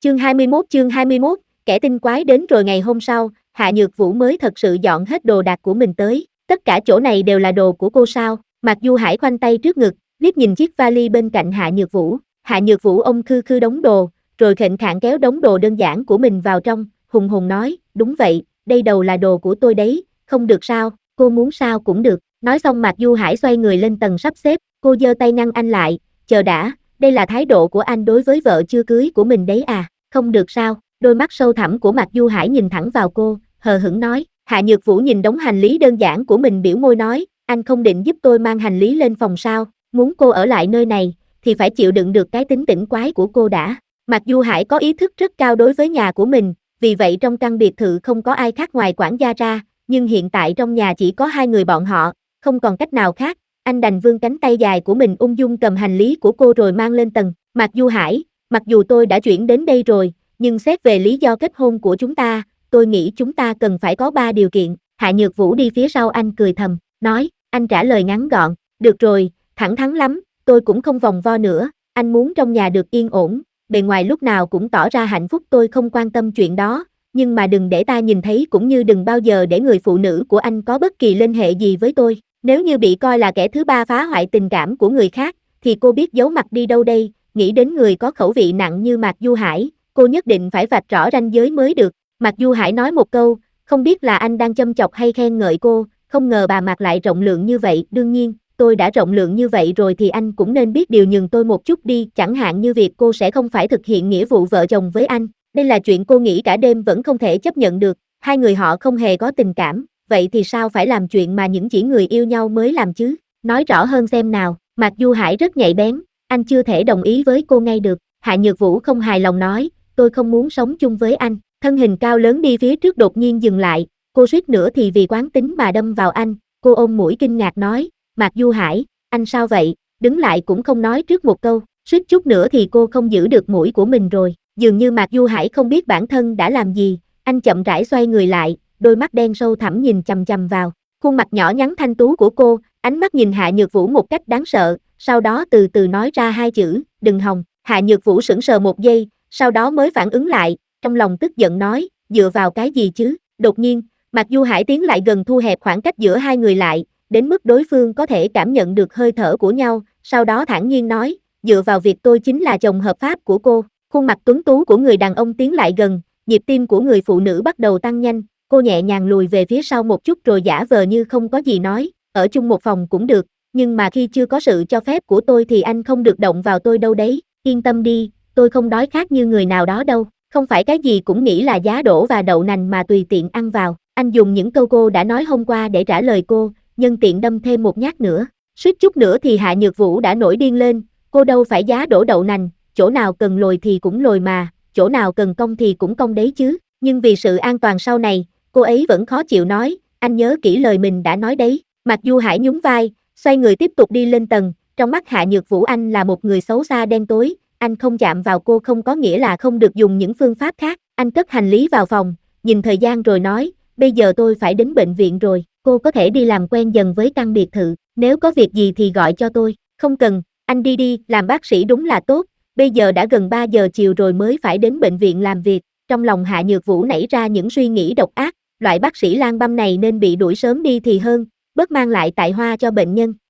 Chương 21, kẻ tinh quái đến rồi. Ngày hôm sau, Hạ Nhược Vũ mới thật sự dọn hết đồ đạc của mình tới. Tất cả chỗ này đều là đồ của cô sao? Mạc Du Hải khoanh tay trước ngực, liếc nhìn chiếc vali bên cạnh Hạ Nhược Vũ. Hạ Nhược Vũ ôm khư khư đống đồ, rồi khệnh khạng kéo đống đồ đơn giản của mình vào trong, hùng hùng nói, đúng vậy, đây đều là đồ của tôi đấy, không được sao, cô muốn sao cũng được. Nói xong Mạc Du Hải xoay người lên tầng sắp xếp, cô giơ tay ngăn anh lại, chờ đã, đây là thái độ của anh đối với vợ chưa cưới của mình đấy à, không được sao? Đôi mắt sâu thẳm của Mạc Du Hải nhìn thẳng vào cô, hờ hững nói. Hạ Nhược Vũ nhìn đống hành lý đơn giản của mình biểu môi nói, anh không định giúp tôi mang hành lý lên phòng sao, muốn cô ở lại nơi này, thì phải chịu đựng được cái tính tỉnh quái của cô đã. Mạc Du Hải có ý thức rất cao đối với nhà của mình, vì vậy trong căn biệt thự không có ai khác ngoài quản gia ra, nhưng hiện tại trong nhà chỉ có hai người bọn họ, không còn cách nào khác, anh đành vươn cánh tay dài của mình ung dung cầm hành lý của cô rồi mang lên tầng. Mạc Du Hải, mặc dù tôi đã chuyển đến đây rồi, nhưng xét về lý do kết hôn của chúng ta, tôi nghĩ chúng ta cần phải có 3 điều kiện. Hạ Nhược Vũ đi phía sau anh cười thầm, nói, anh trả lời ngắn gọn, được rồi, thẳng thắn lắm, tôi cũng không vòng vo nữa, anh muốn trong nhà được yên ổn, bề ngoài lúc nào cũng tỏ ra hạnh phúc tôi không quan tâm chuyện đó, nhưng mà đừng để ta nhìn thấy cũng như đừng bao giờ để người phụ nữ của anh có bất kỳ liên hệ gì với tôi, nếu như bị coi là kẻ thứ ba phá hoại tình cảm của người khác, thì cô biết giấu mặt đi đâu đây, nghĩ đến người có khẩu vị nặng như Mạc Du Hải, cô nhất định phải vạch rõ ranh giới mới được. Mạc Du Hải nói một câu, không biết là anh đang châm chọc hay khen ngợi cô, không ngờ bà Mạc lại rộng lượng như vậy, đương nhiên, tôi đã rộng lượng như vậy rồi thì anh cũng nên biết điều nhường tôi một chút đi, chẳng hạn như việc cô sẽ không phải thực hiện nghĩa vụ vợ chồng với anh, đây là chuyện cô nghĩ cả đêm vẫn không thể chấp nhận được, hai người họ không hề có tình cảm, vậy thì sao phải làm chuyện mà những chỉ người yêu nhau mới làm chứ, nói rõ hơn xem nào. Mạc Du Hải rất nhạy bén, anh chưa thể đồng ý với cô ngay được. Hạ Nhược Vũ không hài lòng nói, tôi không muốn sống chung với anh. Thân hình cao lớn đi phía trước đột nhiên dừng lại, cô suýt nữa thì vì quán tính mà đâm vào anh, cô ôm mũi kinh ngạc nói, Mạc Du Hải, anh sao vậy, đứng lại cũng không nói trước một câu, suýt chút nữa thì cô không giữ được mũi của mình rồi, dường như Mạc Du Hải không biết bản thân đã làm gì, anh chậm rãi xoay người lại, đôi mắt đen sâu thẳm nhìn chằm chằm vào, khuôn mặt nhỏ nhắn thanh tú của cô, ánh mắt nhìn Hạ Nhược Vũ một cách đáng sợ, sau đó từ từ nói ra hai chữ, đừng hòng. Hạ Nhược Vũ sững sờ một giây, sau đó mới phản ứng lại, trong lòng tức giận nói, dựa vào cái gì chứ? Đột nhiên, Mạc Du Hải tiến lại gần thu hẹp khoảng cách giữa hai người lại, đến mức đối phương có thể cảm nhận được hơi thở của nhau, sau đó thản nhiên nói, dựa vào việc tôi chính là chồng hợp pháp của cô. Khuôn mặt tuấn tú của người đàn ông tiến lại gần, nhịp tim của người phụ nữ bắt đầu tăng nhanh, cô nhẹ nhàng lùi về phía sau một chút rồi giả vờ như không có gì nói, ở chung một phòng cũng được, nhưng mà khi chưa có sự cho phép của tôi thì anh không được động vào tôi đâu đấy, yên tâm đi, tôi không đói khát như người nào đó đâu, không phải cái gì cũng nghĩ là giá đỗ và đậu nành mà tùy tiện ăn vào. Anh dùng những câu cô đã nói hôm qua để trả lời cô, nhân tiện đâm thêm một nhát nữa, suýt chút nữa thì Hạ Nhược Vũ đã nổi điên lên, cô đâu phải giá đỗ đậu nành, chỗ nào cần lồi thì cũng lồi mà, chỗ nào cần cong thì cũng cong đấy chứ, nhưng vì sự an toàn sau này, cô ấy vẫn khó chịu nói, anh nhớ kỹ lời mình đã nói đấy. Mạc Du Hải nhún vai, xoay người tiếp tục đi lên tầng, trong mắt Hạ Nhược Vũ anh là một người xấu xa đen tối, anh không chạm vào cô không có nghĩa là không được dùng những phương pháp khác, anh cất hành lý vào phòng, nhìn thời gian rồi nói, bây giờ tôi phải đến bệnh viện rồi, cô có thể đi làm quen dần với căn biệt thự, nếu có việc gì thì gọi cho tôi, không cần, anh đi đi, làm bác sĩ đúng là tốt, bây giờ đã gần 3 giờ chiều rồi mới phải đến bệnh viện làm việc, trong lòng Hạ Nhược Vũ nảy ra những suy nghĩ độc ác, loại bác sĩ lang băm này nên bị đuổi sớm đi thì hơn, bớt mang lại tai họa cho bệnh nhân.